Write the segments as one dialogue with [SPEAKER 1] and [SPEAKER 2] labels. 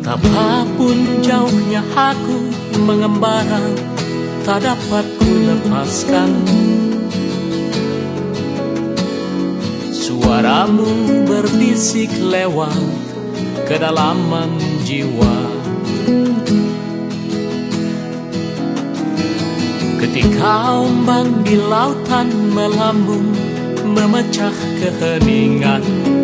[SPEAKER 1] Betapapun jauhnya aku mengembara, tak dapat ku lepaskan suaramu berbisik lewat kedalaman jiwa. Ketika ombak di lautan melambung memecah keheningan,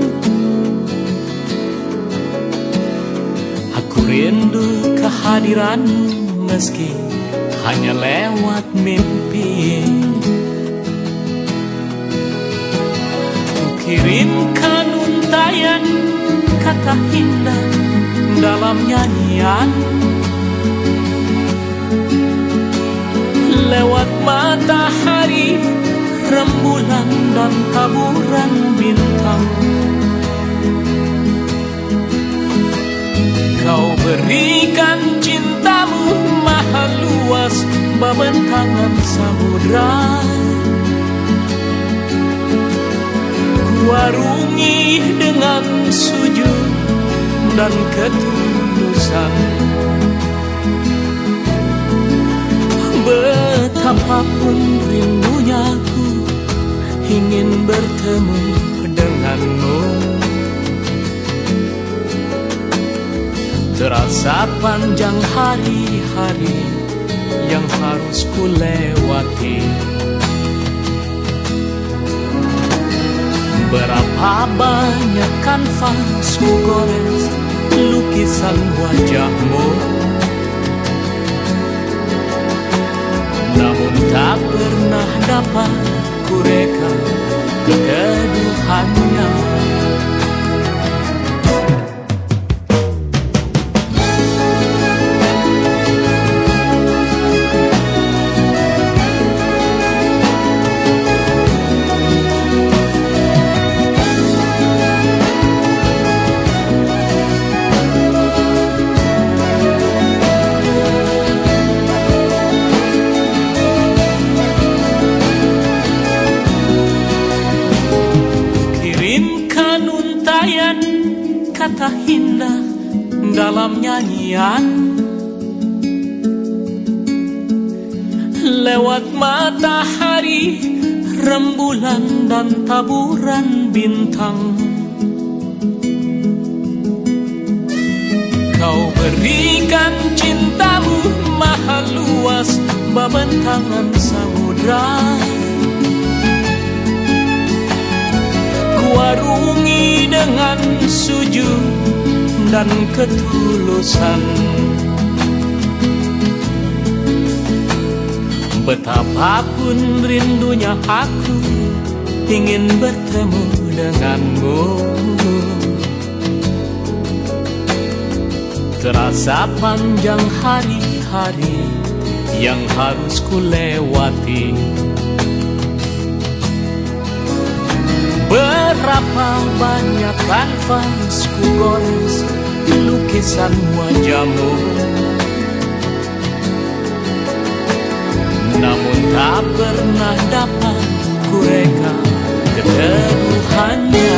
[SPEAKER 1] aku rindu kehadiranmu meski hanya lewat mimpi. Ku kirimkan untayan kata indah dalam nyanyian, lewat matahari, rembulan dan taburan bintang. Kau berikan cintamu maha luas membentangan samudra. Ku arungi dengan sujud dan ketulusan. Betapapun rindunya aku ingin bertemu denganmu. Terasa panjang hari-hari yang harus ku lewati. Berapa banyak kanvas ku gores lukisan wajahmu, namun tak pernah dapat ku reka keteduhannya. Kata indah dalam nyanyian, lewat matahari, rembulan dan taburan bintang. Kau berikan cintamu maha luas membentangan samudra. Ku arungi dengan sujud dan ketulusan. Betapapun rindunya aku ingin bertemu denganmu. Terasa panjang hari-hari yang harus ku lewati. Berapa banyak kanvas ku gores lukisan wajahmu, namun tak pernah dapat ku reka keteduhannya.